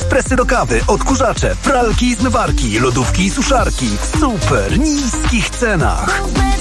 ekspresy do kawy, odkurzacze, pralki i zmywarki, lodówki i suszarki w super niskich cenach.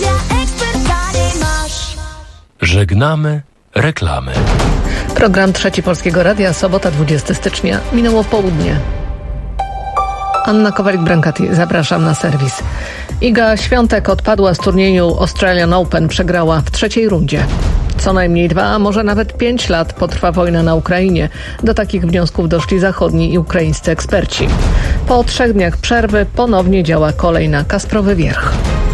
Żegnamy reklamy. Program Trzeci Polskiego Radia, sobota 20 stycznia. Minęło południe. Anna Kowalik-Brankati, zapraszam na serwis. Iga Świątek odpadła z turnieju Australian Open, przegrała w trzeciej rundzie. Co najmniej 2, a może nawet 5 lat potrwa wojna na Ukrainie. Do takich wniosków doszli zachodni i ukraińscy eksperci. Po 3 dniach przerwy ponownie działa kolej na Kasprowy Wierch.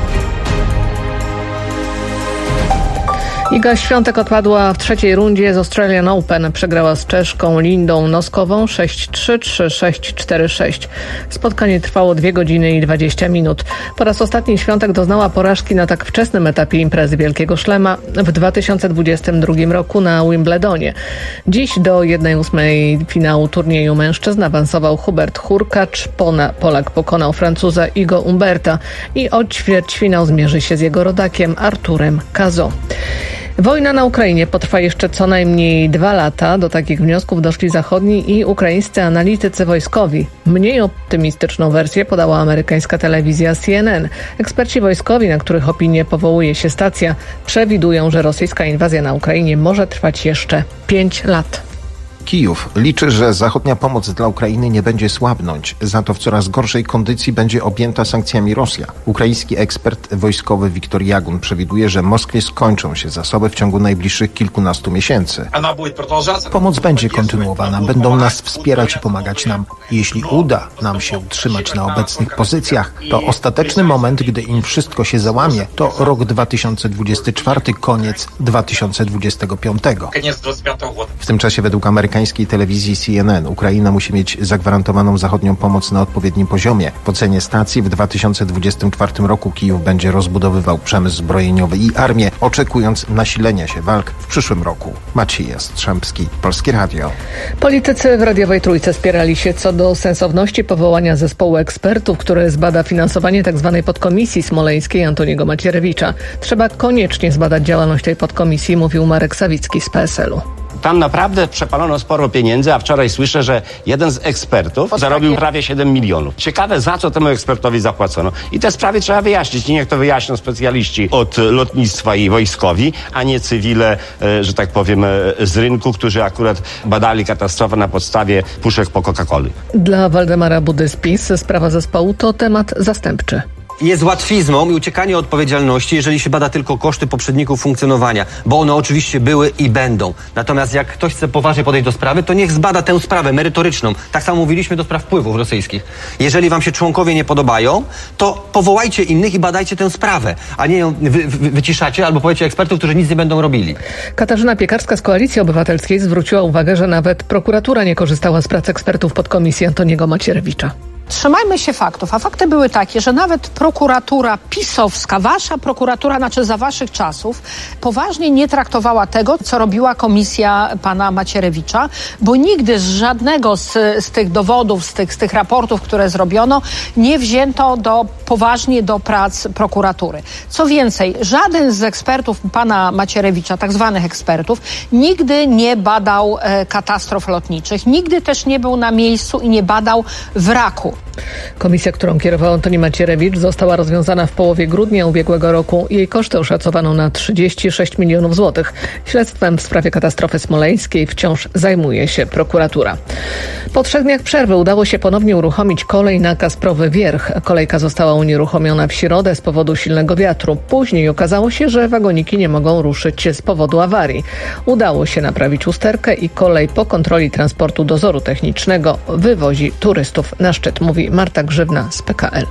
Iga Świątek odpadła w trzeciej rundzie z Australian Open. Przegrała z Czeszką Lindą Noskową 6-3, 3-6, 4-6. Spotkanie trwało 2 godziny i 20 minut. Po raz ostatni Świątek doznała porażki na tak wczesnym etapie imprezy Wielkiego Szlema w 2022 roku na Wimbledonie. Dziś do 1/8 finału turnieju mężczyzn awansował Hubert Hurkacz. Polak pokonał Francuza Igo Umberta i o ćwierćfinał zmierzy się z jego rodakiem Arturem Cazaux. Wojna na Ukrainie potrwa jeszcze co najmniej 2 lata. Do takich wniosków doszli zachodni i ukraińscy analitycy wojskowi. Mniej optymistyczną wersję podała amerykańska telewizja CNN. Eksperci wojskowi, na których opinię powołuje się stacja, przewidują, że rosyjska inwazja na Ukrainie może trwać jeszcze 5 lat. Kijów liczy, że zachodnia pomoc dla Ukrainy nie będzie słabnąć. Za to w coraz gorszej kondycji będzie objęta sankcjami Rosja. Ukraiński ekspert wojskowy Wiktor Jagun przewiduje, że Moskwie skończą się zasoby w ciągu najbliższych kilkunastu miesięcy. Pomoc będzie kontynuowana. Będą nas wspierać i pomagać nam. Jeśli uda nam się utrzymać na obecnych pozycjach, to ostateczny moment, gdy im wszystko się załamie, to rok 2024, koniec 2025. W tym czasie według amerykańskiej telewizji CNN Ukraina musi mieć zagwarantowaną zachodnią pomoc na odpowiednim poziomie. W ocenie stacji w 2024 roku Kijów będzie rozbudowywał przemysł zbrojeniowy i armię, oczekując nasilenia się walk w przyszłym roku. Maciej Jastrzębski, Polskie Radio. Politycy w radiowej Trójce spierali się co do sensowności powołania zespołu ekspertów, który zbada finansowanie tzw. podkomisji smoleńskiej Antoniego Macierewicza. Trzeba koniecznie zbadać działalność tej podkomisji, mówił Marek Sawicki z PSL-u. Tam naprawdę przepalono sporo pieniędzy, a wczoraj słyszę, że jeden z ekspertów zarobił prawie 7 milionów. Ciekawe, za co temu ekspertowi zapłacono. I te sprawy trzeba wyjaśnić. I niech to wyjaśnią specjaliści od lotnictwa i wojskowi, a nie cywile, że tak powiem, z rynku, którzy akurat badali katastrofę na podstawie puszek po Coca-Coli. Dla Waldemara Budy z PiS sprawa zespołu to temat zastępczy. Jest łatwizmą i uciekanie od odpowiedzialności, jeżeli się bada tylko koszty poprzedników funkcjonowania, bo one oczywiście były i będą. Natomiast jak ktoś chce poważnie podejść do sprawy, to niech zbada tę sprawę merytoryczną. Tak samo mówiliśmy do spraw wpływów rosyjskich. Jeżeli wam się członkowie nie podobają, to powołajcie innych i badajcie tę sprawę, a nie ją wyciszacie albo powiecie ekspertów, którzy nic nie będą robili. Katarzyna Piekarska z Koalicji Obywatelskiej zwróciła uwagę, że nawet prokuratura nie korzystała z pracy ekspertów podkomisji Antoniego Macierewicza. Trzymajmy się faktów, a fakty były takie, że nawet prokuratura pisowska, wasza prokuratura, znaczy za waszych czasów, poważnie nie traktowała tego, co robiła komisja pana Macierewicza, bo nigdy z żadnego z tych dowodów, z tych raportów, które zrobiono, nie wzięto poważnie do prac prokuratury. Co więcej, żaden z ekspertów pana Macierewicza, tak zwanych ekspertów, nigdy nie badał katastrof lotniczych, nigdy też nie był na miejscu i nie badał wraku. Komisja, którą kierował Antoni Macierewicz, została rozwiązana w połowie grudnia ubiegłego roku. Jej koszty oszacowano na 36 milionów złotych. Śledztwem w sprawie katastrofy smoleńskiej wciąż zajmuje się prokuratura. Po 3 dniach przerwy udało się ponownie uruchomić kolej na Kasprowy Wierch. Kolejka została unieruchomiona w środę z powodu silnego wiatru. Później okazało się, że wagoniki nie mogą ruszyć z powodu awarii. Udało się naprawić usterkę i kolej po kontroli transportu dozoru technicznego wywozi turystów na szczyt, mówi Marta Grzywna z PKL.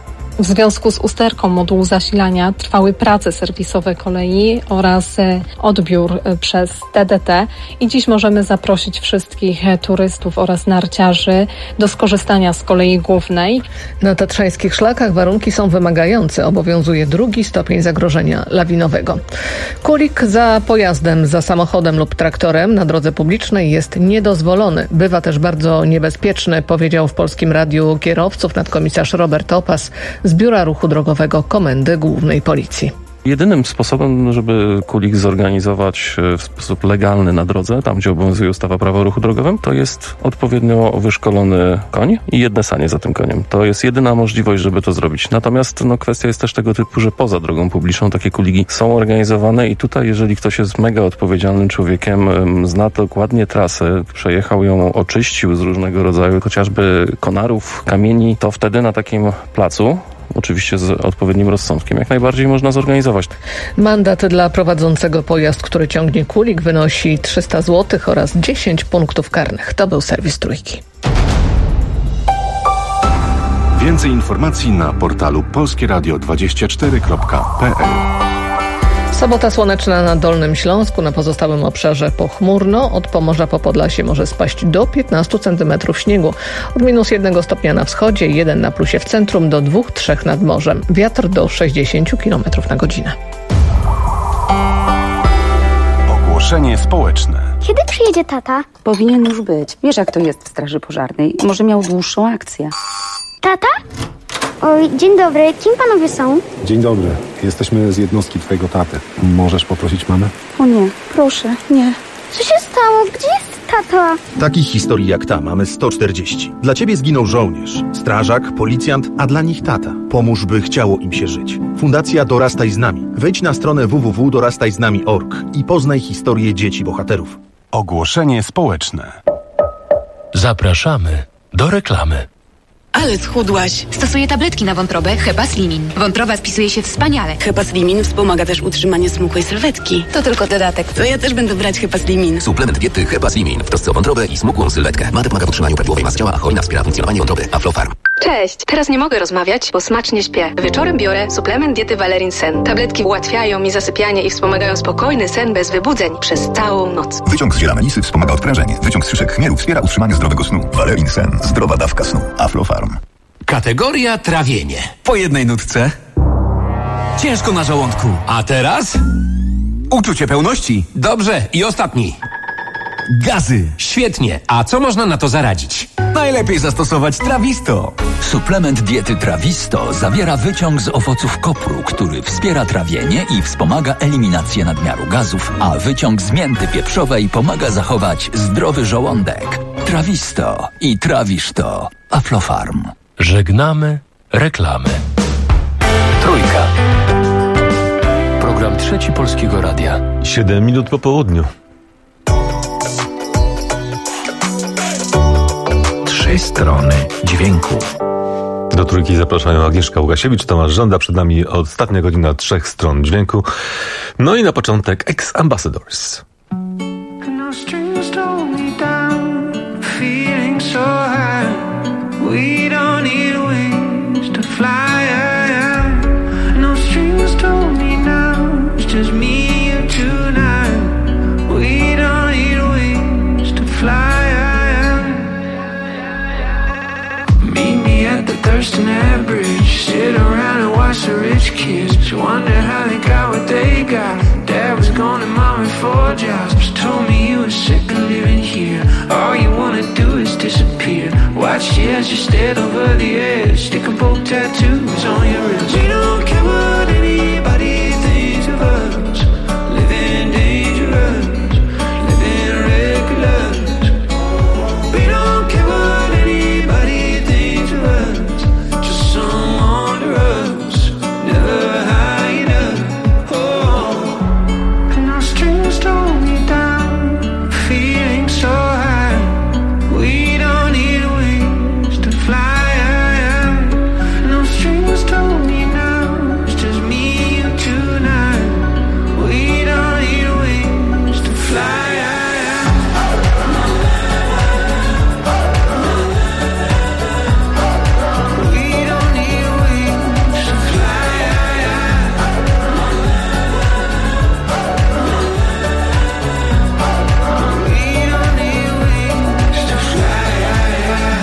W związku z usterką modułu zasilania trwały prace serwisowe kolei oraz odbiór przez TDT i dziś możemy zaprosić wszystkich turystów oraz narciarzy do skorzystania z kolei głównej. Na tatrzańskich szlakach warunki są wymagające. Obowiązuje 2 stopień zagrożenia lawinowego. Kulik za pojazdem, za samochodem lub traktorem na drodze publicznej jest niedozwolony. Bywa też bardzo niebezpieczny, powiedział w Polskim Radiu kierowców nadkomisarz Robert Opas z Biura Ruchu Drogowego Komendy Głównej Policji. Jedynym sposobem, żeby kulik zorganizować w sposób legalny na drodze, tam gdzie obowiązuje ustawa Prawo o ruchu drogowym, to jest odpowiednio wyszkolony koń i jedne sanie za tym koniem. To jest jedyna możliwość, żeby to zrobić. Natomiast kwestia jest też tego typu, że poza drogą publiczną takie kuligi są organizowane i tutaj, jeżeli ktoś jest mega odpowiedzialnym człowiekiem, zna dokładnie trasę, przejechał ją, oczyścił z różnego rodzaju chociażby konarów, kamieni, to wtedy na takim placu, oczywiście z odpowiednim rozsądkiem, jak najbardziej można zorganizować. Mandat dla prowadzącego pojazd, który ciągnie kulik, wynosi 300 zł oraz 10 punktów karnych. To był serwis Trójki. Więcej informacji na portalu polskieradio24.pl. Sobota słoneczna na Dolnym Śląsku, na pozostałym obszarze pochmurno. Od Pomorza po Podlasie może spaść do 15 cm śniegu. Od -1 stopnia na wschodzie, 1 na plusie w centrum, do 2-3 nad morzem. Wiatr do 60 km na godzinę. Ogłoszenie społeczne. Kiedy przyjedzie tata? Powinien już być. Wiesz, jak to jest w straży pożarnej. Może miał dłuższą akcję. Tata? Oj, dzień dobry. Kim panowie są? Dzień dobry. Jesteśmy z jednostki twojego taty. Możesz poprosić mamę? O nie, proszę, nie. Co się stało? Gdzie jest tata? Takich historii jak ta mamy 140. Dla ciebie zginął żołnierz, strażak, policjant, a dla nich tata. Pomóż, by chciało im się żyć. Fundacja Dorastaj z nami. Wejdź na stronę www.dorastajznami.org i poznaj historię dzieci bohaterów. Ogłoszenie społeczne. Zapraszamy do reklamy. Ale schudłaś. Stosuję tabletki na wątrobę Hepaslimin. Wątroba spisuje się wspaniale. Hepaslimin wspomaga też utrzymanie smukłej sylwetki. To tylko dodatek. To ja też będę brać Hepaslimin. Suplement diety Hepaslimin w trosce o wątrobę i smukłą sylwetkę. Mate pomaga w utrzymaniu prawidłowej masy ciała, a hojna wspiera funkcjonowanie wątroby. Aflofarm. Cześć. Teraz nie mogę rozmawiać, bo smacznie śpię. Wieczorem biorę suplement diety Valerin Sen. Tabletki ułatwiają mi zasypianie i wspomagają spokojny sen bez wybudzeń przez całą noc. Wyciąg z ziela melisy wspomaga odprężenie. Wyciąg z szyszek chmielu wspiera utrzymanie zdrowego snu. Valerin Sen. Zdrowa dawka snu. Aflofarm. Kategoria trawienie. Po jednej nutce. Ciężko na żołądku. A teraz? Uczucie pełności. Dobrze. I ostatni. Gazy. Świetnie. A co można na to zaradzić? Najlepiej zastosować Trawisto. Suplement diety Trawisto zawiera wyciąg z owoców kopru, który wspiera trawienie i wspomaga eliminację nadmiaru gazów, a wyciąg z mięty pieprzowej pomaga zachować zdrowy żołądek. Trawisto i trawisz to. Aflofarm. Żegnamy reklamy. Trójka. Program Trzeci Polskiego Radia. 7 minut po południu. 3 strony dźwięku. Do Trójki zapraszają Agnieszka Łukasiewicz, Tomasz Żąda. Przed nami ostatnia godzina 3 stron dźwięku. No i na początek Ex-Ambassadors. We don't need wings to fly. No strings told me now. It's just me and tonight. We don't need wings to fly. Meet me at the Thurston Ave Bridge. Sit around and watch the rich kids. Wonder how they got what they got. Dad was gone and mom had 4 jobs. Told me you were sick of living here. All you wanna do is disappear. Watched you as you stared over the edge. Stick and poke tattoos on your wrist. We don't care what anybody thinks of us. Living dangerous, living reckless. We don't care what anybody thinks of us. Just some under us, never high enough. Oh, and our strings told me down, feeling so high. We don't need wings to fly. No strings told me now. It's just me and tonight. We don't need wings to fly. We don't need wings to fly. We don't need wings to fly.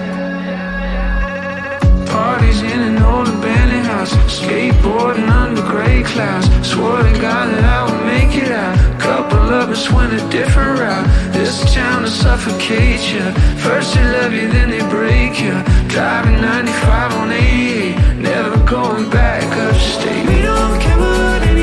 Parties in an old abandoned house, skateboarding under gray clouds. Swore to God that I would make it out. Couple of us went a different route. This town will suffocate you. First they love you, then they break you. Driving 95 on 88, never going back upstate. We don't care what any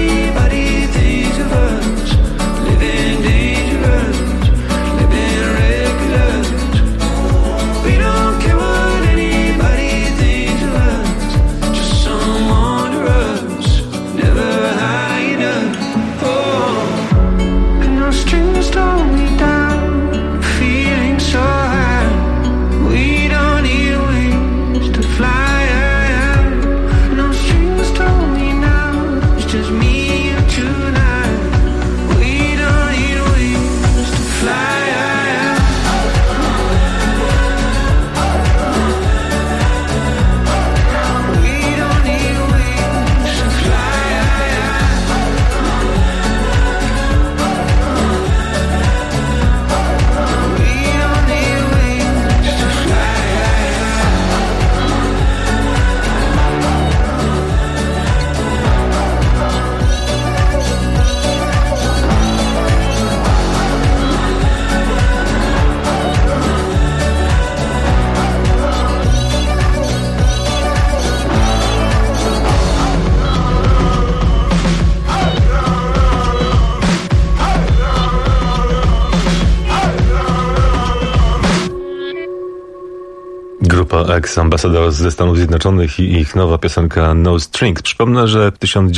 Grupa Ex Ambassadors ze Stanów Zjednoczonych i ich nowa piosenka No Strings. Przypomnę, że w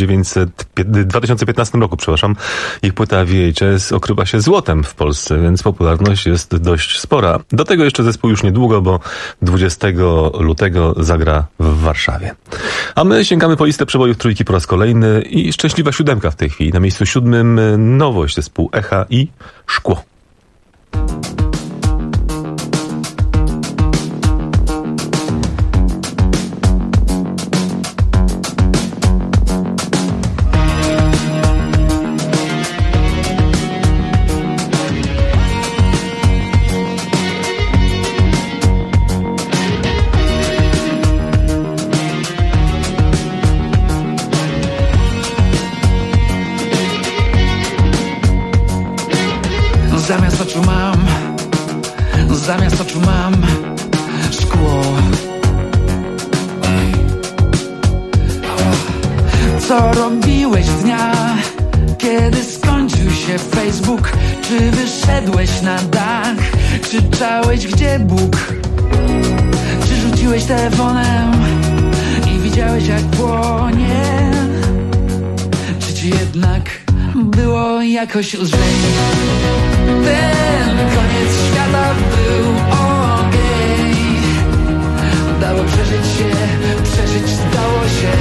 2015 roku, ich płyta VHS okrywa się złotem w Polsce, więc popularność jest dość spora. Do tego jeszcze zespół już niedługo, bo 20 lutego zagra w Warszawie. A my sięgamy po listę przebojów trójki po raz kolejny i szczęśliwa siódemka w tej chwili. Na miejscu 7 nowość zespół Echa i Szkło. Zamiast oczu mam szkło. Co robiłeś dnia, kiedy skończył się Facebook? Czy wyszedłeś na dach? Krzyczałeś, gdzie Bóg? Czy rzuciłeś telefonem i widziałeś, jak płonie? Czy ci jednak było jakoś lżej? Ten koniec świata był okej. Dało przeżyć się, przeżyć dało się.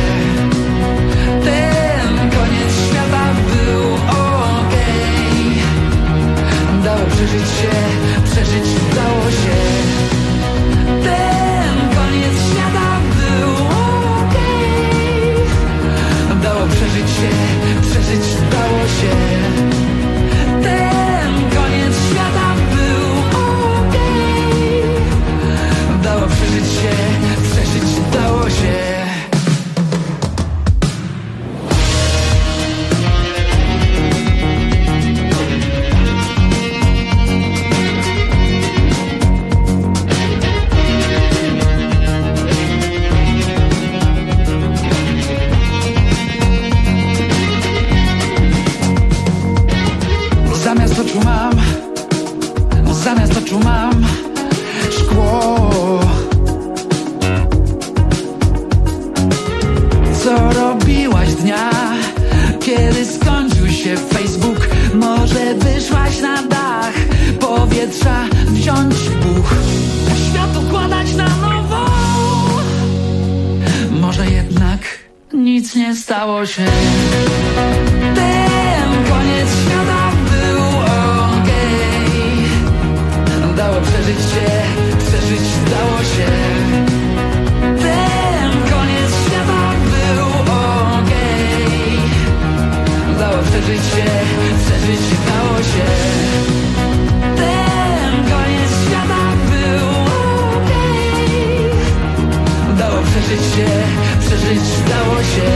Ten koniec świata był okej. Dało przeżyć się, przeżyć dało się. Ten koniec świata był okej. Dało przeżyć się, przeżyć dało się. Ten koniec świata był okej. Dało przeżyć się, przeżyć dało się. Zamiast oczu mam szkło. Co robiłaś dnia, kiedy skończył się Facebook? Może wyszłaś na dach, powietrza wziąć buch, świat układać na nowo. Może jednak nic nie stało się. Ten koniec świata był okej. Dało przeżyć się, przeżyć dało się. Ten koniec świata był okej. Dało przeżyć się, przeżyć dało się. Ten koniec świata był okej. Dało przeżyć się, przeżyć dało się.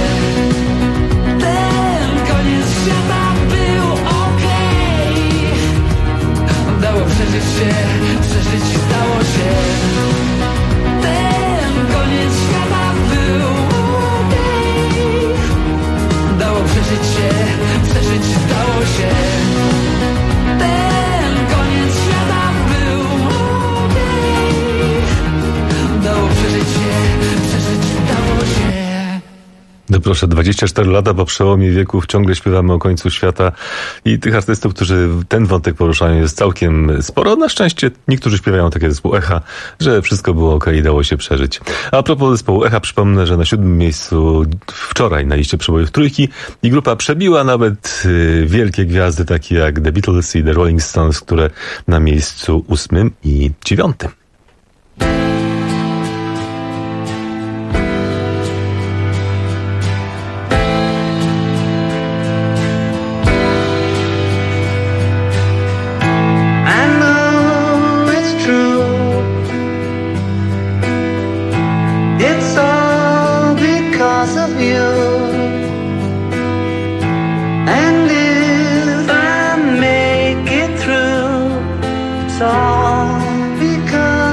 Ten koniec świata był okej. Dało przeżyć się, przeżyć dało się. Ten koniec świata był okej. Dało przeżyć się, przeżyć dało się. Ten koniec świata był okej. Dało przeżyć się, przeżyć dało się. No proszę, 24 lata po przełomie wieków ciągle śpiewamy o końcu świata i tych artystów, którzy ten wątek poruszają, jest całkiem sporo. Na szczęście niektórzy śpiewają takie zespół Echa, że wszystko było okej i dało się przeżyć. A propos zespołu Echa, przypomnę, że na 7 miejscu wczoraj na liście przebojów trójki i grupa przebiła nawet wielkie gwiazdy takie jak The Beatles i The Rolling Stones, które na miejscu 8 i 9. All because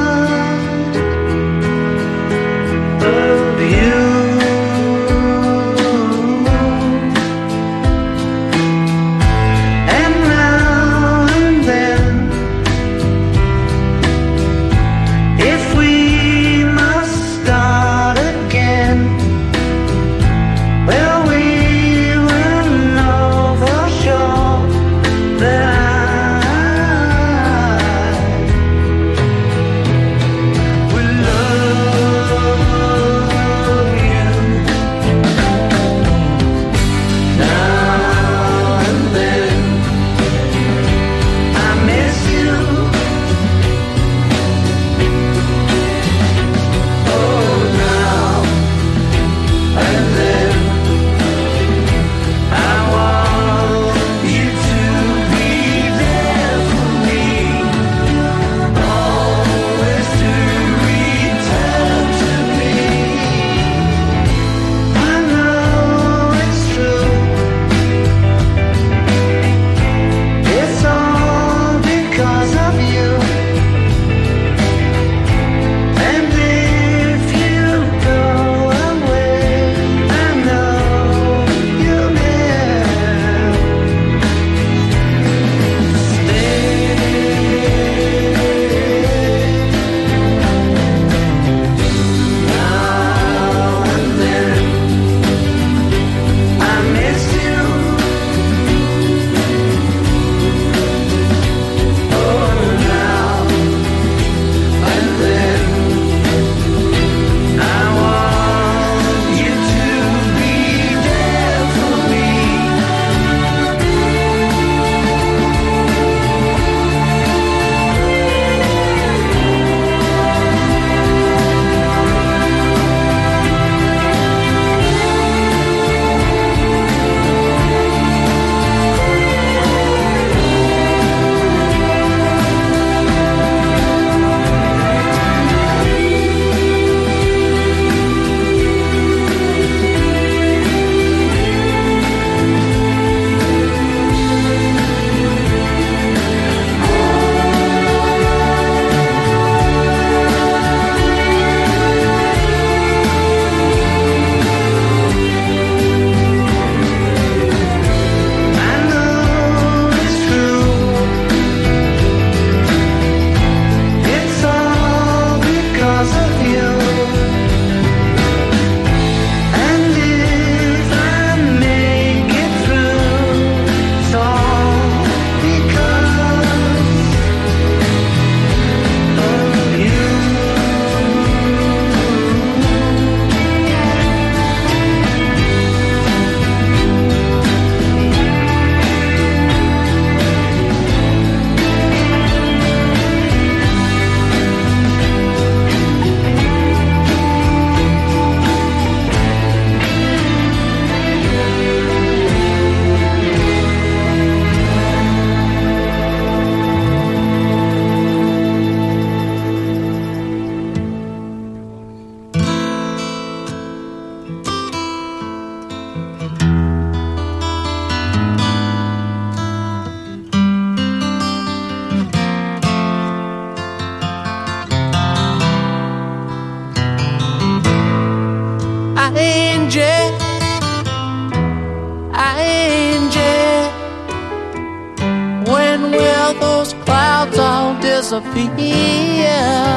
disappear.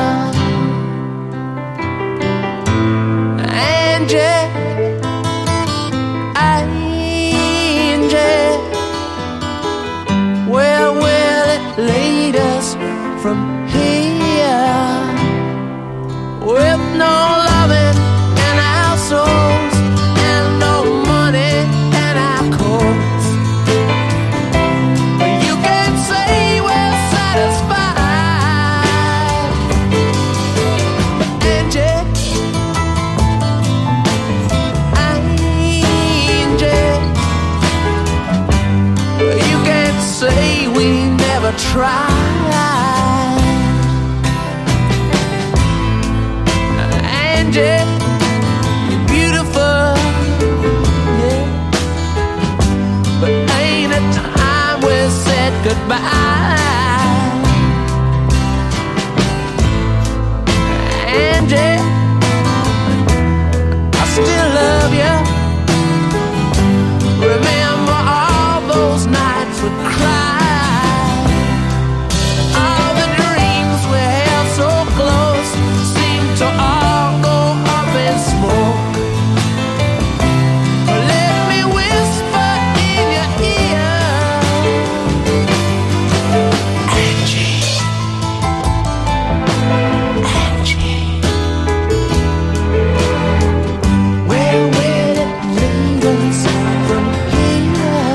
Angie, Angie, where will it lead us from here? With no loving in our souls and no money in our coats, you can say we're satisfied. Angie, Angie, you can say we never tried. Angie, you're beautiful, yeah, but ain't it time we said goodbye? Angie, I still love you. Remember all those nights we cried, all the dreams we held so close seemed to all go up in smoke. Let me whisper in your ear, Angie, Angie, where will it lead us from here?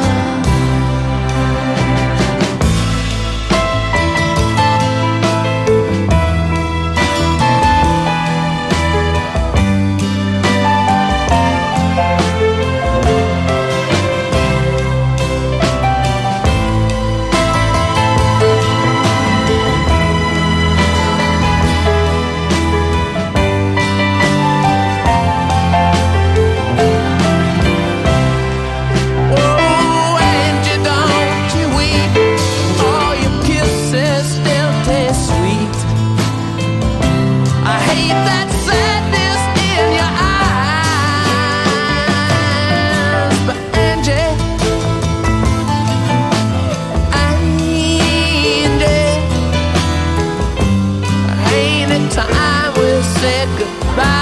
Oh, Angie, don't you weep. All your kisses still taste sweet. I hate that sadness in your eyes. But Angie, Angie, ain't it time we said goodbye?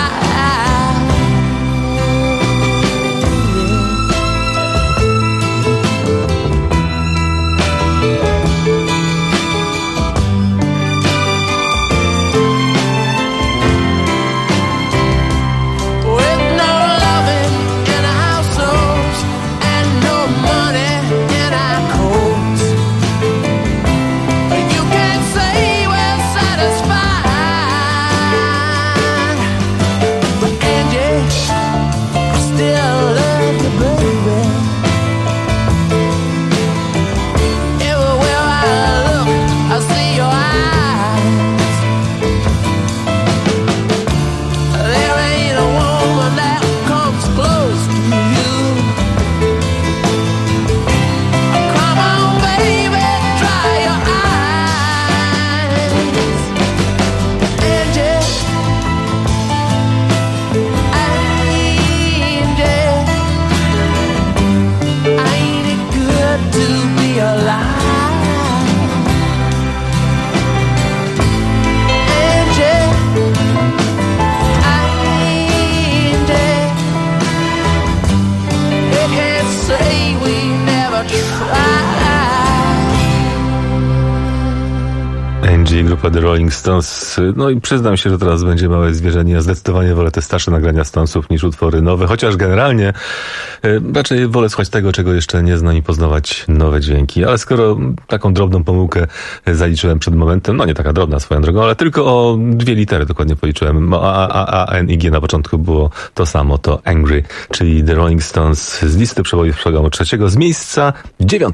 With no loving in our souls and no money in our coats, you can't say we're satisfied. But Angie, I still love you, baby. Everywhere I look, I see your eyes. There ain't a woman that comes close to you. Come on, baby, dry your eyes. Angie, Angie, ain't it good to be alive? Angie, you can't say we never tried. Angie, grupa The Rolling Stones. No i przyznam się, że teraz będzie małe zwierzenie. Ja zdecydowanie wolę te starsze nagrania Stonesów niż utwory nowe, chociaż generalnie raczej wolę słuchać tego, czego jeszcze nie znam i poznawać nowe dźwięki. Ale skoro taką drobną pomyłkę zaliczyłem przed momentem, no nie taka drobna swoją drogą, ale tylko o 2 litery dokładnie policzyłem. A, N i G na początku było to samo, to Angry, czyli The Rolling Stones z listy przebojów programu 3 z miejsca 9.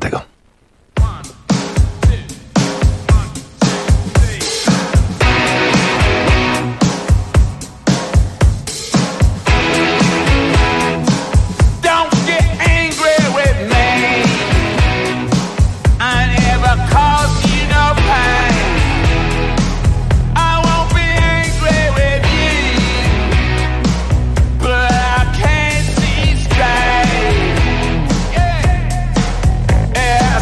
Don't get angry with me. I never caused you no pain. I won't be angry with you, but I can't see straight. Yeah.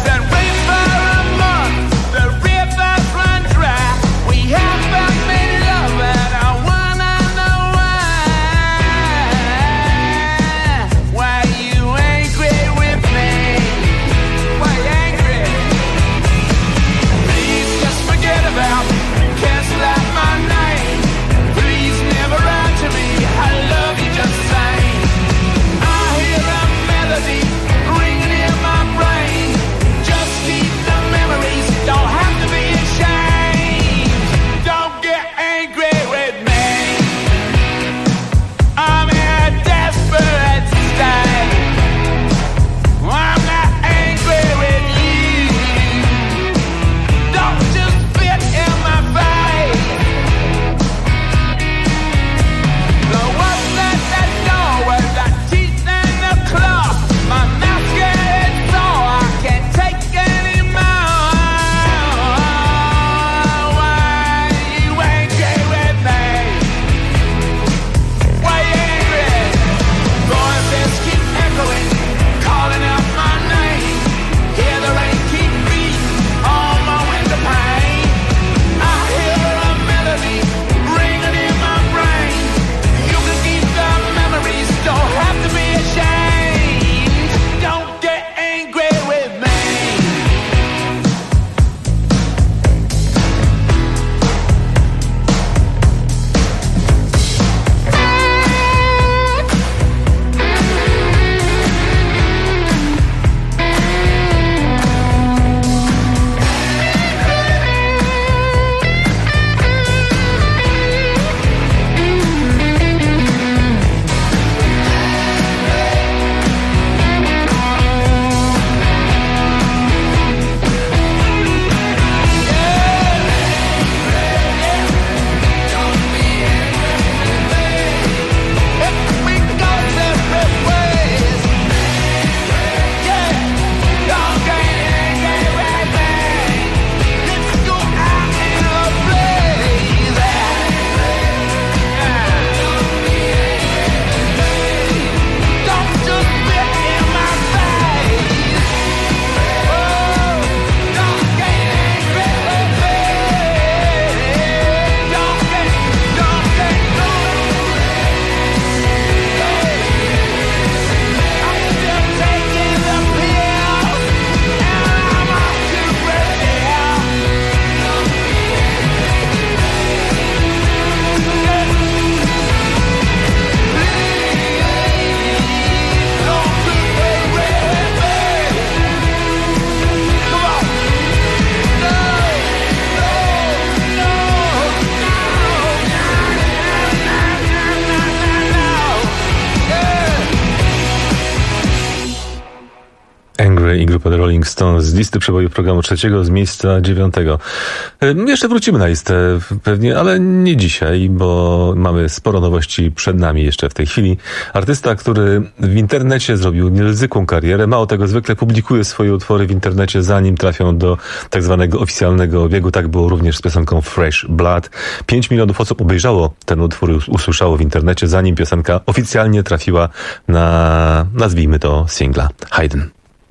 Murray i grupę The Rolling Stones z listy przebojów programu 3 z miejsca 9. Jeszcze wrócimy na listę pewnie, ale nie dzisiaj, bo mamy sporo nowości przed nami jeszcze w tej chwili. Artysta, który w internecie zrobił niezwykłą karierę, mało tego, zwykle publikuje swoje utwory w internecie, zanim trafią do tak zwanego oficjalnego obiegu. Tak było również z piosenką Fresh Blood. 5 milionów osób obejrzało ten utwór i usłyszało w internecie, zanim piosenka oficjalnie trafiła na, nazwijmy to, singla. Hayden.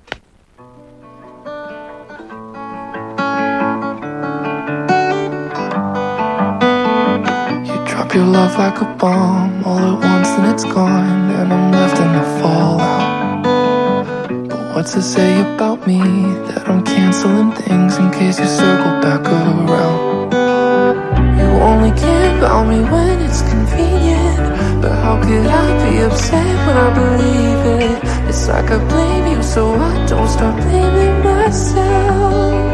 Drop your love like a bomb all at once and it's gone, and I'm left in the fallout. But what's to say about me that I'm canceling things in case you circle back around? You only care about me when it's convenient, but how could I be upset when I believe it? It's like I blame you so I don't start blaming myself.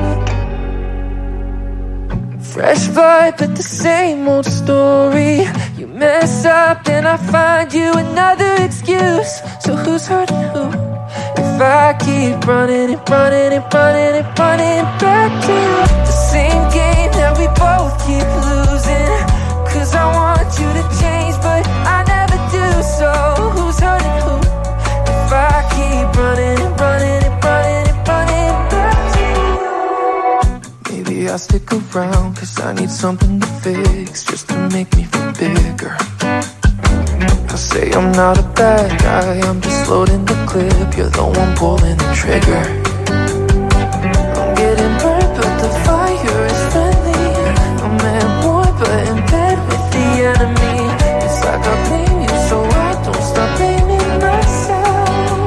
Fresh blood, but the same old story. You mess up and I find you another excuse. So who's hurting who? If I keep running and running and running and running back to the same game that we both keep losing. Cause I want you to change, but I never do. So who's hurting who? If I keep running and running and running and running back to you. Maybe I'll stick around cause I need something to fix, just to make me feel bigger. I say I'm not a bad guy, I'm just loading the clip. You're the one pulling the trigger. I'm getting burned but the fire is friendly. I'm at war but in bed with the enemy. It's like I blame you so I don't stop blaming myself.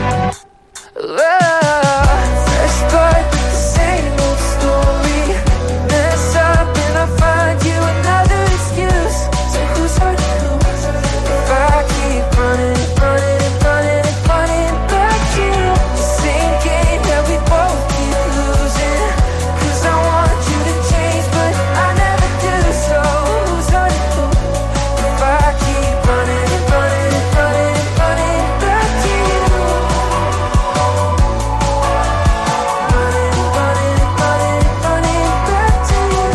Fresh blood with the same old story. Mess up and I find you another excuse. So who's hurting who? If I keep running, running, running, running back to you. The same game that we both keep losing. Cause I want you to change but I never do. So who's hurting who? If I keep running, running, running, running back to you. Running, running, running, running back to you.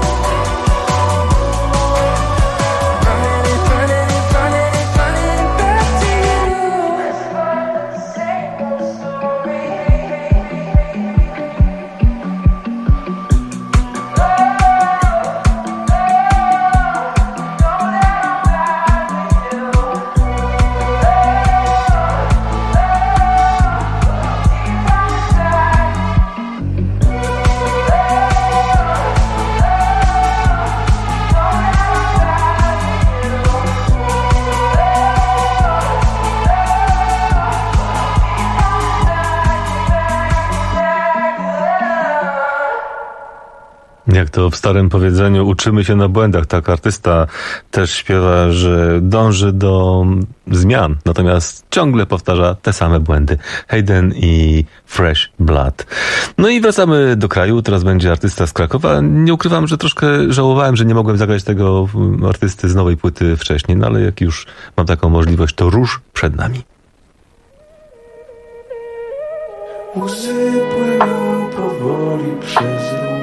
Running, running, running, running back to Jak to w starym powiedzeniu, uczymy się na błędach. Tak, artysta też śpiewa, że dąży do zmian, natomiast ciągle powtarza te same błędy. Hayden i Fresh Blood. No i wracamy do kraju. Teraz będzie artysta z Krakowa. Nie ukrywam, że troszkę żałowałem, że nie mogłem zagrać tego artysty z nowej płyty wcześniej, no ale jak już mam taką możliwość, to róż przed nami. Łzy płyną powoli przez róż.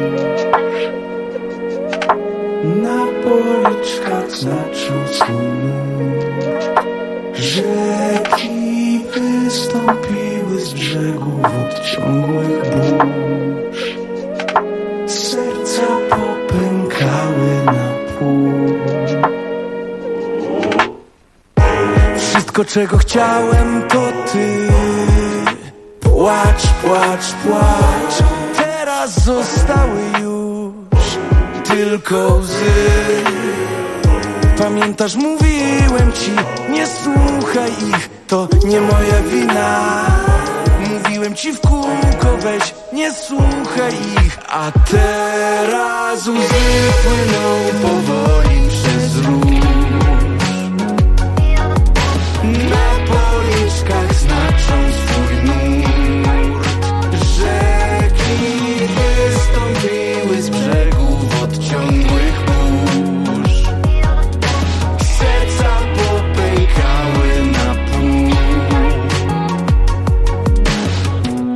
Na policzkach znaczą swój nóż. Rzeki wystąpiły z brzegów od ciągłych burz. Serca popękały na pół. Wszystko, czego chciałem, to ty. Płacz, płacz, płacz. Teraz zostały już tylko łzy. Pamiętasz, mówiłem ci, nie słuchaj ich, to nie moja wina. Mówiłem ci w kółko, weź, nie słuchaj ich. A teraz łzy płyną powoli przez róż. Na policzkach znaczą swój nurt. Rzeki wystąpiły z brzegów od ciągłych burz. Serca popękały na pół.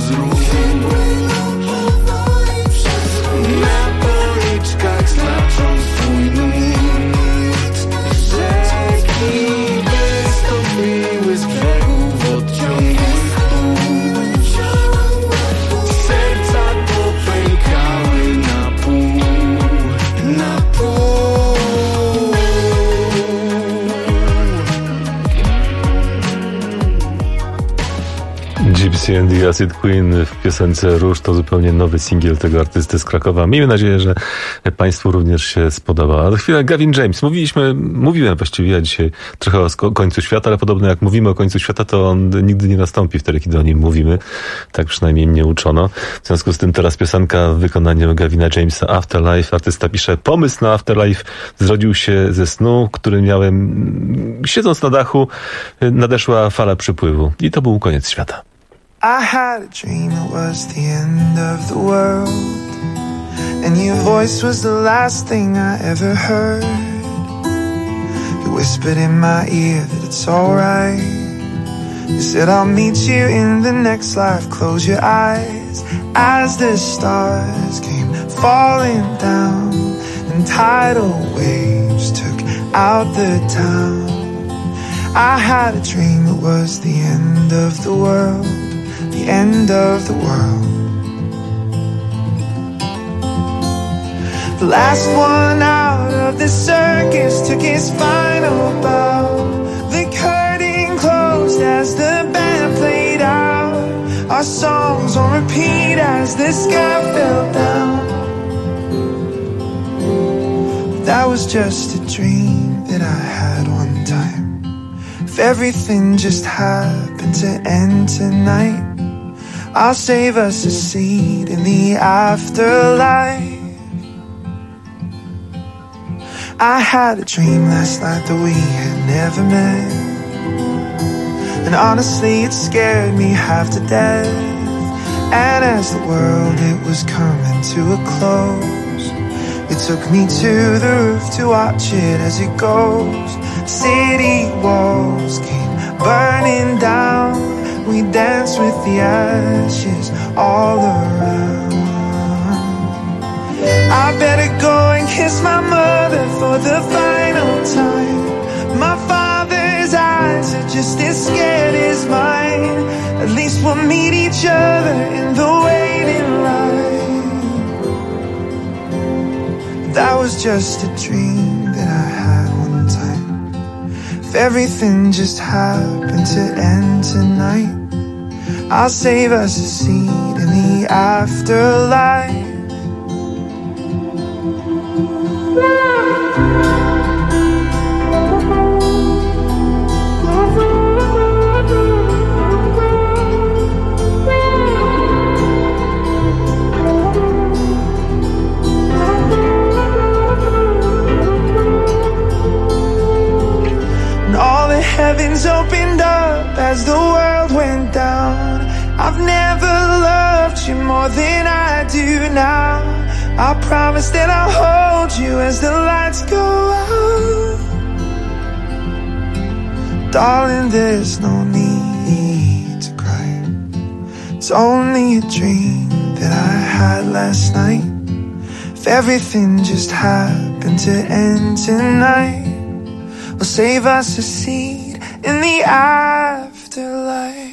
przez ruch. Na policzkach znaczą swój nurt. Rzeki wystąpiły z brzegów odciągłych płód. Serca popękały na pół, na pół. Gypsy and the Acid Queen w piosence Róż to zupełnie nowy singiel tego artysty z Krakowa. Miejmy nadzieję, że Państwu również się spodoba. A za chwilę Gavin James. Mówiłem właściwie ja dzisiaj trochę o końcu świata, ale podobno jak mówimy o końcu świata, to on nigdy nie nastąpi wtedy, kiedy o nim mówimy. Tak przynajmniej mnie uczono. W związku z tym teraz piosenka w wykonaniu Gavina Jamesa, Afterlife. Artysta pisze: pomysł na Afterlife zrodził się ze snu, który miałem siedząc na dachu. Nadeszła fala przypływu i to był koniec świata. I had a dream it was the end of the world, and your voice was the last thing I ever heard. You whispered in my ear that it's alright. You said I'll meet you in the next life. Close your eyes as the stars came falling down, and tidal waves took out the town. I had a dream it was the end of the world, the end of the world. The last one out of the circus took his final bow. The curtain closed as the band played out. Our songs on repeat as the sky fell down. That was just a dream that I had one time. If everything just happened to end tonight, I'll save us a seat in the afterlife. I had a dream last night that we had never met, and honestly it scared me half to death. And as the world it was coming to a close, it took me to the roof to watch it as it goes. City walls came burning down. We danced with the ashes all around. I better go and kiss my mother for the final time. My father's eyes are just as scared as mine. At least we'll meet each other in the waiting line. That was just a dream that I had one time. If everything just happened to end tonight, I'll save us a seat in the afterlife. And all the heavens opened up as the world went down. I've never loved you more than I do now. I promise that I'll hold you as the lights go out. Darling, there's no need to cry. It's only a dream that I had last night. If everything just happened to end tonight, we'll save us a seat in the afterlife.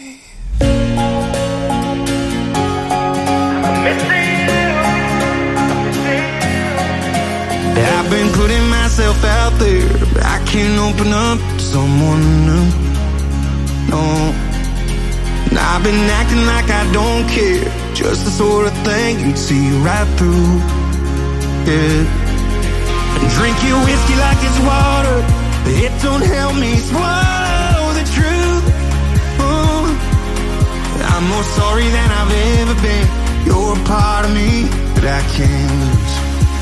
I've been putting myself out there, but I can't open up to someone new. No, and I've been acting like I don't care, just the sort of thing you'd see right through. Yeah, and drink your whiskey like it's water, but it don't help me swallow the truth. Oh, I'm more sorry than I've ever been. You're a part of me that I can't lose.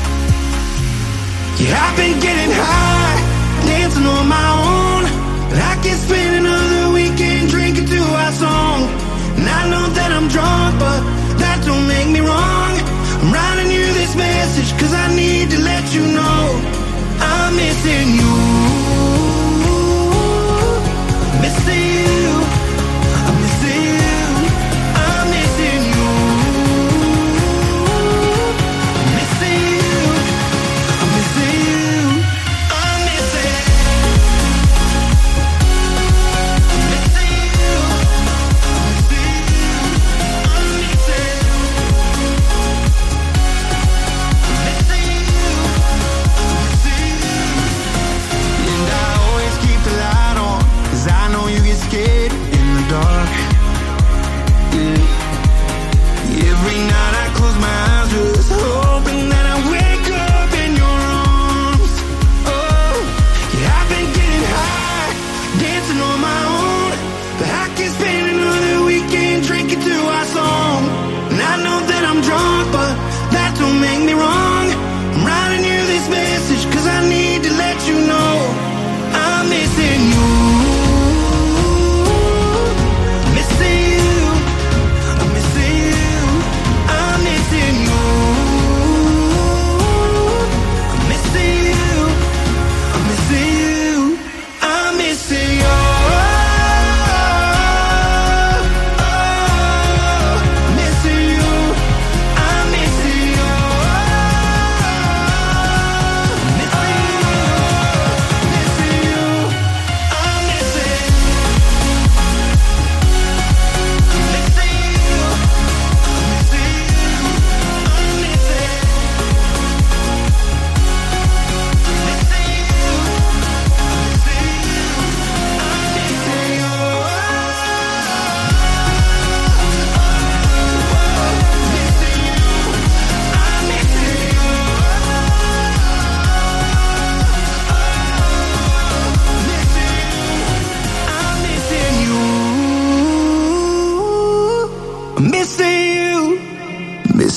Yeah, I've been getting high, dancing on my own, and I can spend another weekend drinking to our song. And I know that I'm drunk, but that don't make me wrong. I'm writing you this message, cause I need to let you know I'm missing you. I'm missing you. I'm missing you. I'm missing you.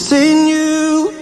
missing you.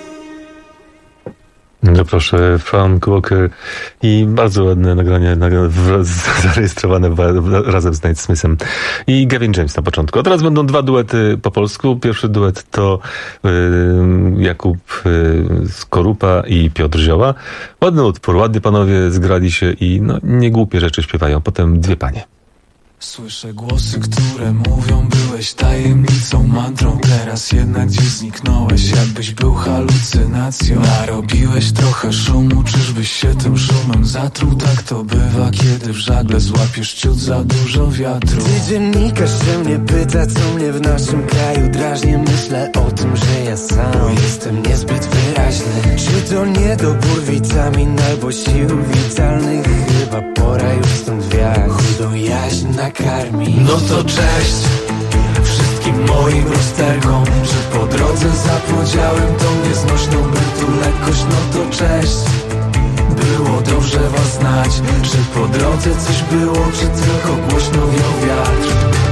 No proszę, Frank Walker i bardzo ładne nagranie zarejestrowane razem z Nate Smithem i Gavin James na początku. A teraz będą dwa duety po polsku. Pierwszy duet to Jakub Skorupa i Piotr Zioła. Ładny utwór, ładnie panowie zgrali się i no, nie głupie rzeczy śpiewają. Potem dwie panie. Słyszę głosy, które mówią, byłeś tajemnicą, mantrą. Teraz jednak gdzieś zniknąłeś, jakbyś był halucynacją. Narobiłeś trochę szumu, czyżbyś się tym szumem zatruł? Tak to bywa, kiedy w żagle złapiesz ciut za dużo wiatru. Gdy dziennikarz się mnie pyta, co mnie w naszym kraju drażni, myślę o tym, że ja sam jestem niezbyt wyraźny. Czy to niedobór witamin albo sił witalnych? Chyba pora już stąd wiać, chudą jaźń nakarmi. No to cześć wszystkim moim rozterkom, że po drodze zapodziałem tą nieznośną bytu lekkość. No to cześć, było dobrze was znać. Czy po drodze coś było, czy tylko głośno wiał wiatr?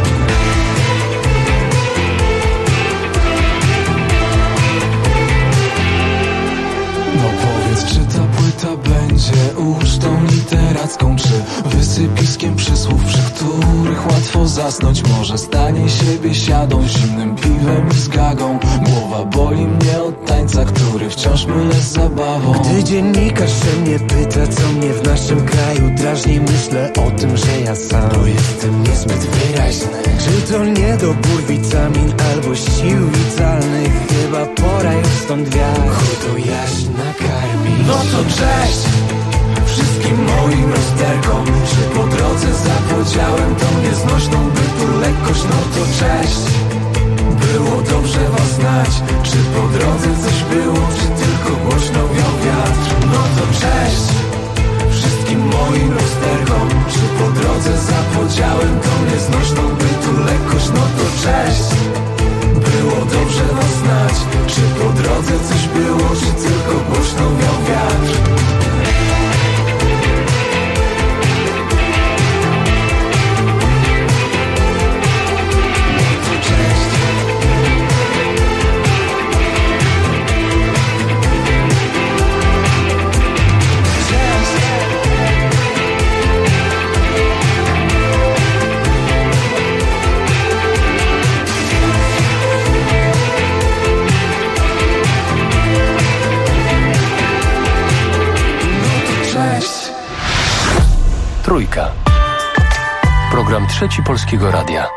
No powiedz, czy ta płyta będzie ucztą literacką, czy wysypiskiem przysłów, przy których łatwo zasnąć? Może stanie się biesiadą, zimnym piwem i z gagą. Głowa boli mnie od tańca, który wciąż mylę z zabawą. Gdy dziennikarz się mnie pyta, co mnie w naszym kraju drażni, myślę o tym, że ja sam jestem niezbyt wyraźny. Czy to niedobór witamin albo sił witalnych? Chyba pora już stąd wiać, chudą jaźń nakarmi. No to cześć wszystkim moim rozterkom, że po drodze zapodziałem tą nieznośną bytu lekkość. No to cześć, było dobrze was znać. Czy po drodze coś było, czy tylko głośno wiał wiatr? No to cześć wszystkim moim rozterkom, czy po drodze zapodziałem tą nieznośną bytu lekkość. No to cześć, było dobrze was znać. Czy po drodze coś było, czy tylko głośno wiał wiatr? Trójka. Program Trzeci Polskiego Radia.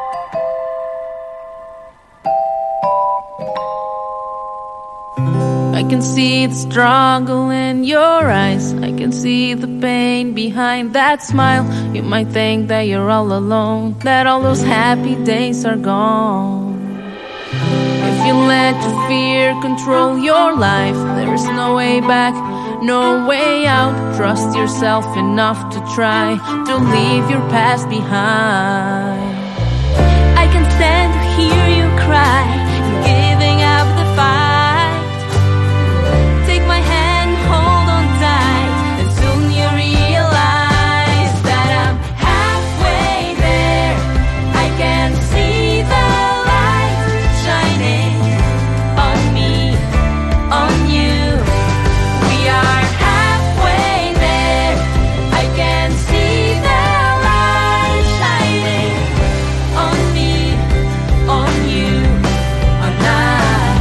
I can see the struggle in your eyes. I can see the pain behind that smile. You might think that you're all alone, that all those happy days are gone. If you let your fear control your life, there is no way back, no way out. Trust yourself enough to try to leave your past behind. I can stand to hear you cry, giving up the fight. Take my hand, hold on tight, and soon you realize that I'm halfway there. I can see the light shining on me, on you. We are halfway there. I can see the light shining on me, on you, on us.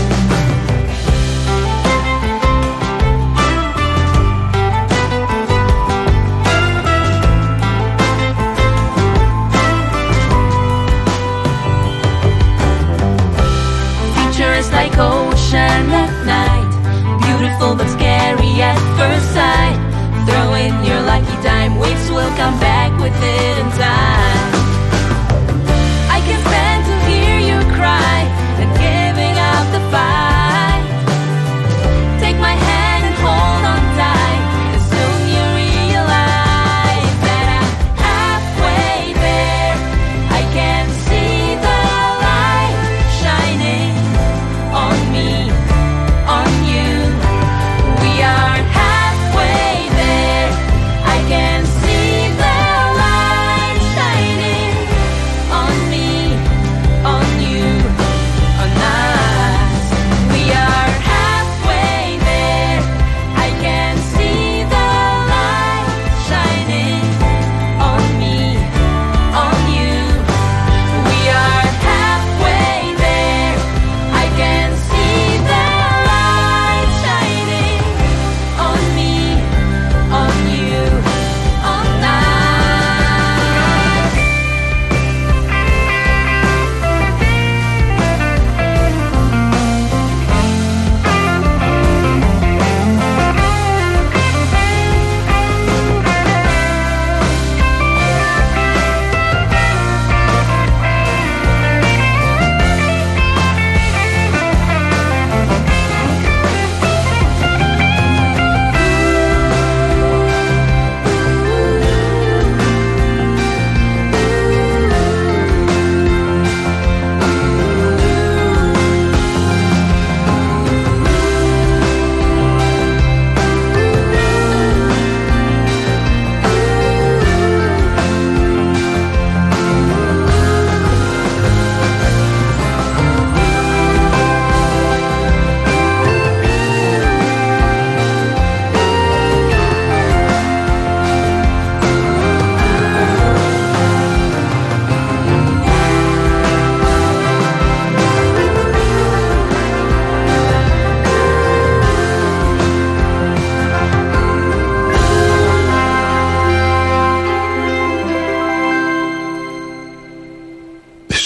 Features like ocean at night, beautiful but scary at first sight. Throw in your lucky dime, waves will come back with it in time. I can stand to hear you cry and giving up the fight. Take my hand and hold on tight, and soon you realize that I'm halfway there. I can see the light shining on me, on you. We are halfway there. I can see the light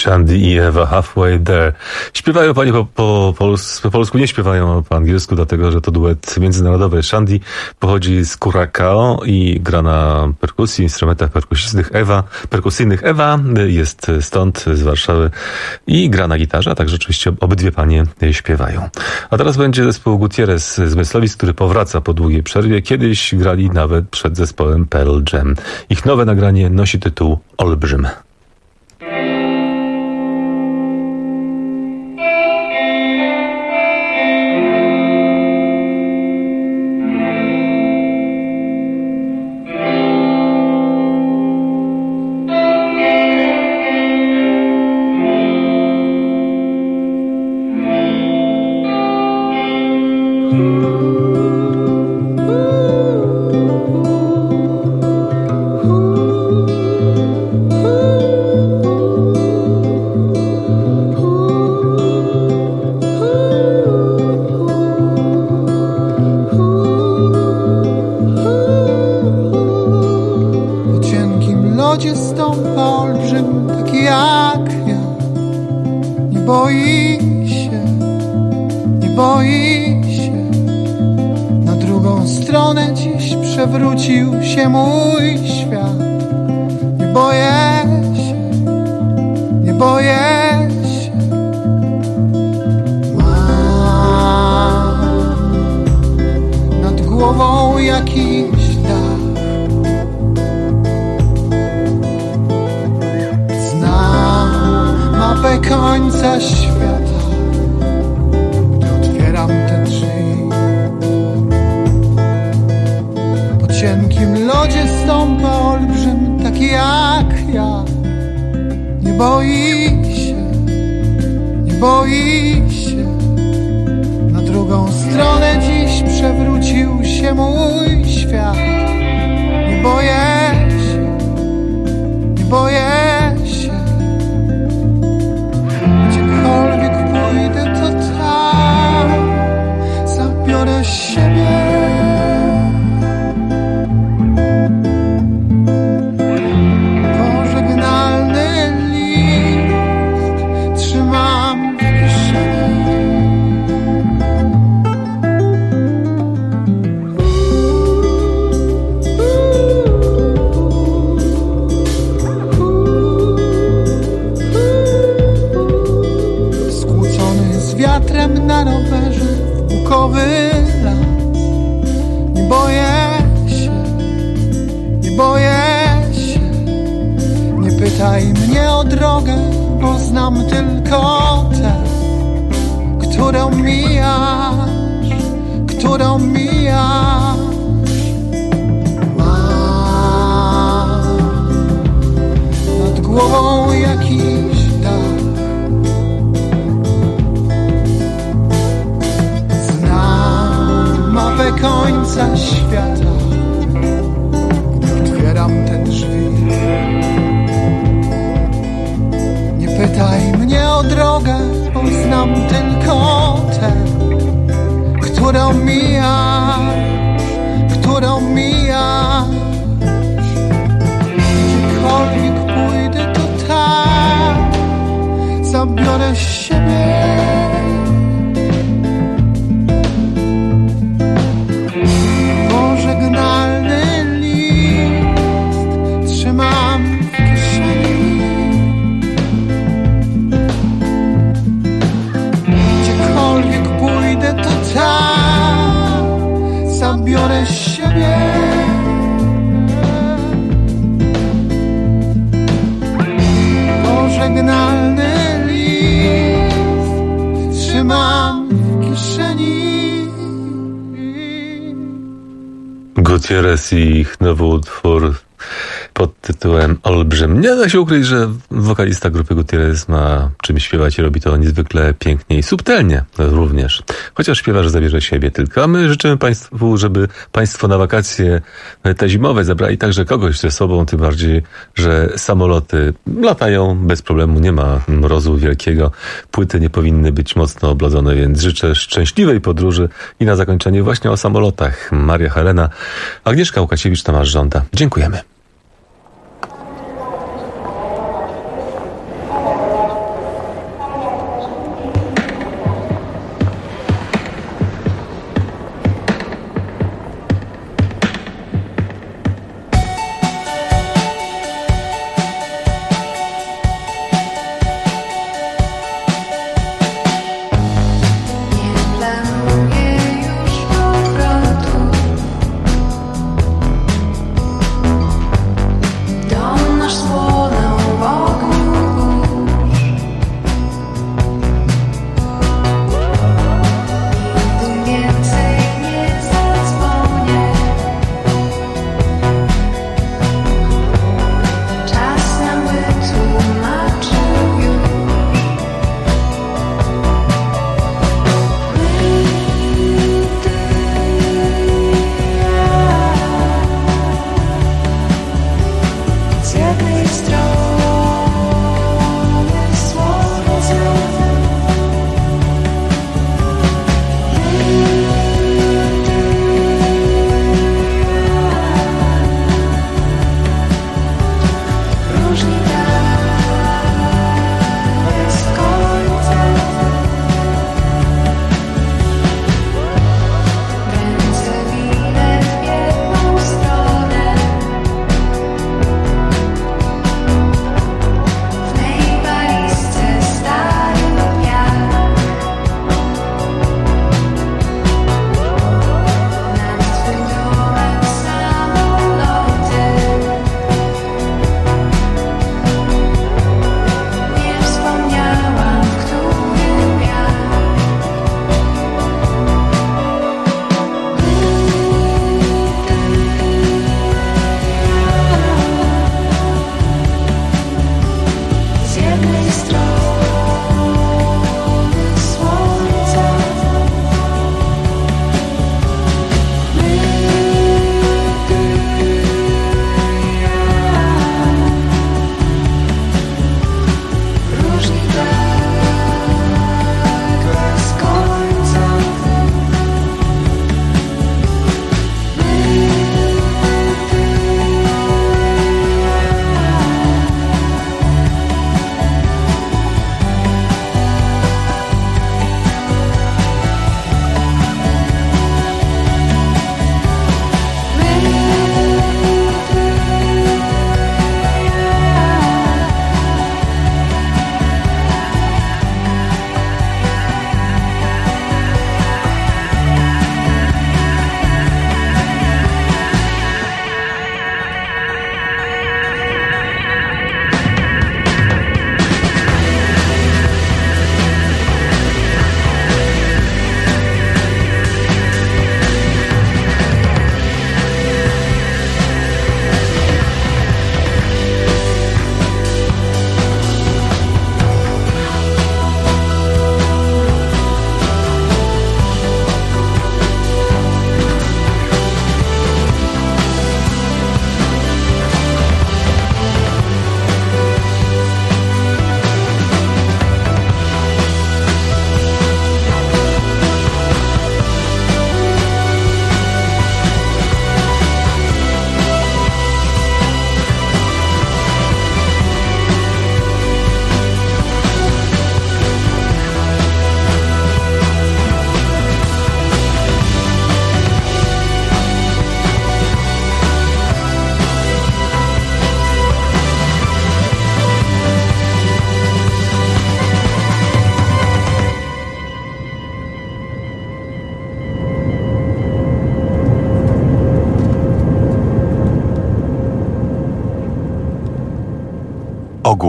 Shandy i Ewa, Halfway There. Śpiewają panie po polsku, nie śpiewają po angielsku, dlatego że to duet międzynarodowy. Shandy pochodzi z Curaçao i gra na perkusji, instrumentach perkusyjnych. Ewa jest stąd, z Warszawy i gra na gitarze, a także oczywiście obydwie panie śpiewają. A teraz będzie zespół Gutierrez z Myslowic, który powraca po długiej przerwie. Kiedyś grali nawet przed zespołem Pearl Jam. Ich nowe nagranie nosi tytuł Olbrzym. Przewrócił się mój świat. Nie boję się. Mam nad głową jakiś dach. Znam mapę końca świata, gdy otwieram te drzwi. Po cienkim lodzie stąpa olbrzym, taki jak ja. Nie boi się. Na drugą stronę dziś przewrócił się mój świat. Nie boję się. Gdziekolwiek pójdę, to tam zabiorę siebie. Na rowerze w bukowy las. Nie boję się. Nie pytaj mnie o drogę, bo znam tylko tę, którą mijasz. Mam nad głową jakiś dach. Mapę końca świata, gdy otwieram te drzwi. Nie pytaj mnie o drogę, bo znam tylko tę, którą mijasz. Gdziekolwiek pójdę, to tam zabiorę siebie. Pożegnalny list trzymam w kieszeni. Gdziekolwiek pójdę, to tam zabiorę siebie. Pożegnalny list trzymam w kieszeni. Gutierrez i ich nowy utwór pod tytułem Olbrzym. Nie da się ukryć, że wokalista grupy Gutierrez ma czym śpiewać i robi to niezwykle pięknie i subtelnie również. Chociaż śpiewa, że zabierze siebie tylko. A my życzymy Państwu, żeby Państwo na wakacje te zimowe zabrali także kogoś ze sobą, tym bardziej, że samoloty latają bez problemu, nie ma mrozu wielkiego. Płyty nie powinny być mocno oblodzone, więc życzę szczęśliwej podróży i na zakończenie właśnie o samolotach. Maria Helena, Agnieszka Łukaciewicz, Tomasz Żąda. Dziękujemy.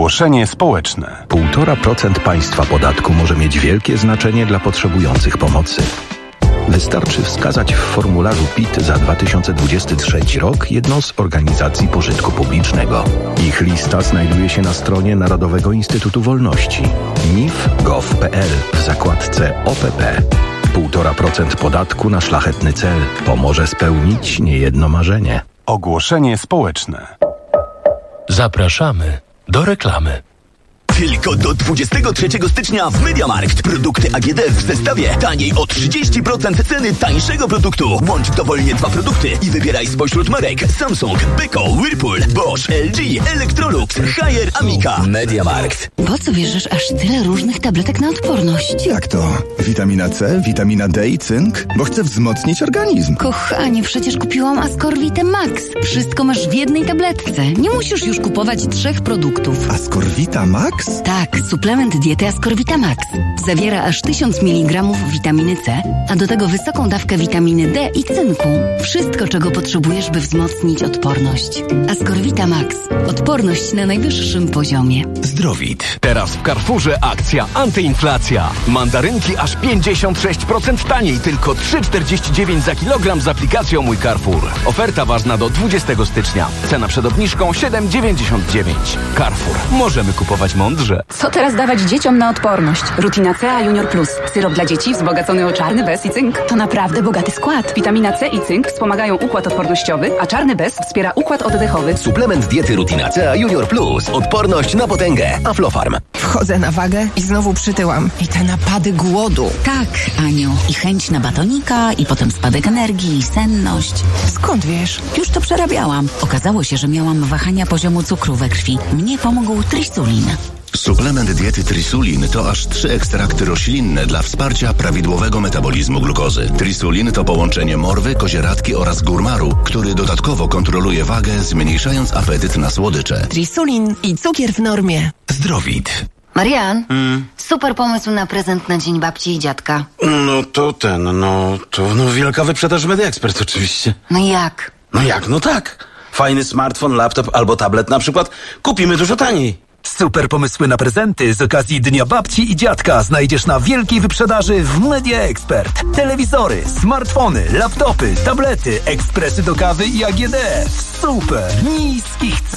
Ogłoszenie społeczne. 1,5% państwa podatku może mieć wielkie znaczenie dla potrzebujących pomocy. Wystarczy wskazać w formularzu PIT za 2023 rok jedną z organizacji pożytku publicznego. Ich lista znajduje się na stronie Narodowego Instytutu Wolności nif.gov.pl w zakładce OPP. 1,5% podatku na szlachetny cel pomoże spełnić niejedno marzenie. Ogłoszenie społeczne. Zapraszamy do reklamy. Tylko do 23 stycznia w MediaMarkt. Produkty AGD w zestawie taniej o 30% ceny tańszego produktu. Łącz dowolnie 2 produkty i wybieraj spośród marek Samsung, Beko, Whirlpool, Bosch, LG, Electrolux, Haier, Amica. MediaMarkt. Po co bierzesz aż tyle różnych tabletek na odporność? Jak to? Witamina C, witamina D i cynk? Bo chcę wzmocnić organizm. Kochanie, przecież kupiłam Ascorvitę Max. Wszystko masz w jednej tabletce. Nie musisz już kupować 3 produktów. Ascorvita Max? Tak, suplement diety Ascorvita Max. Zawiera aż 1000 mg witaminy C, a do tego wysoką dawkę witaminy D i cynku. Wszystko, czego potrzebujesz, by wzmocnić odporność. Ascorvita Max. Odporność na najwyższym poziomie. Zdrowit. Teraz w Carrefourze akcja antyinflacja. Mandarynki aż 56% taniej, tylko 3,49 za kilogram z aplikacją Mój Carrefour. Oferta ważna do 20 stycznia. Cena przed obniżką 7,99. Carrefour. Możemy kupować mądrze. Co teraz dawać dzieciom na odporność? Rutina C Junior Plus. Syrop dla dzieci wzbogacony o czarny bez i cynk. To naprawdę bogaty skład. Witamina C i cynk wspomagają układ odpornościowy, a czarny bez wspiera układ oddechowy. Suplement diety Rutina C Junior Plus. Odporność na potęgę. Aflofarm. Wchodzę na wagę i znowu przytyłam. I te napady głodu. Tak, Aniu. I chęć na batonika, i potem spadek energii, i senność. Skąd wiesz? Już to przerabiałam. Okazało się, że miałam wahania poziomu cukru we krwi. Mnie pomógł Trisulin. Suplement diety Trisulin to aż 3 ekstrakty roślinne dla wsparcia prawidłowego metabolizmu glukozy. Trisulin to połączenie morwy, kozieradki oraz górmaru, który dodatkowo kontroluje wagę, zmniejszając apetyt na słodycze. Trisulin i cukier w normie. Zdrowit. Marian, super pomysł na prezent na Dzień Babci i Dziadka. No wielka wyprzedaż Media Expert oczywiście. No jak? No tak. Fajny smartfon, laptop albo tablet na przykład kupimy dużo taniej. Super pomysły na prezenty z okazji Dnia Babci i Dziadka znajdziesz na wielkiej wyprzedaży w Media Expert. Telewizory, smartfony, laptopy, tablety, ekspresy do kawy i AGD w super niskich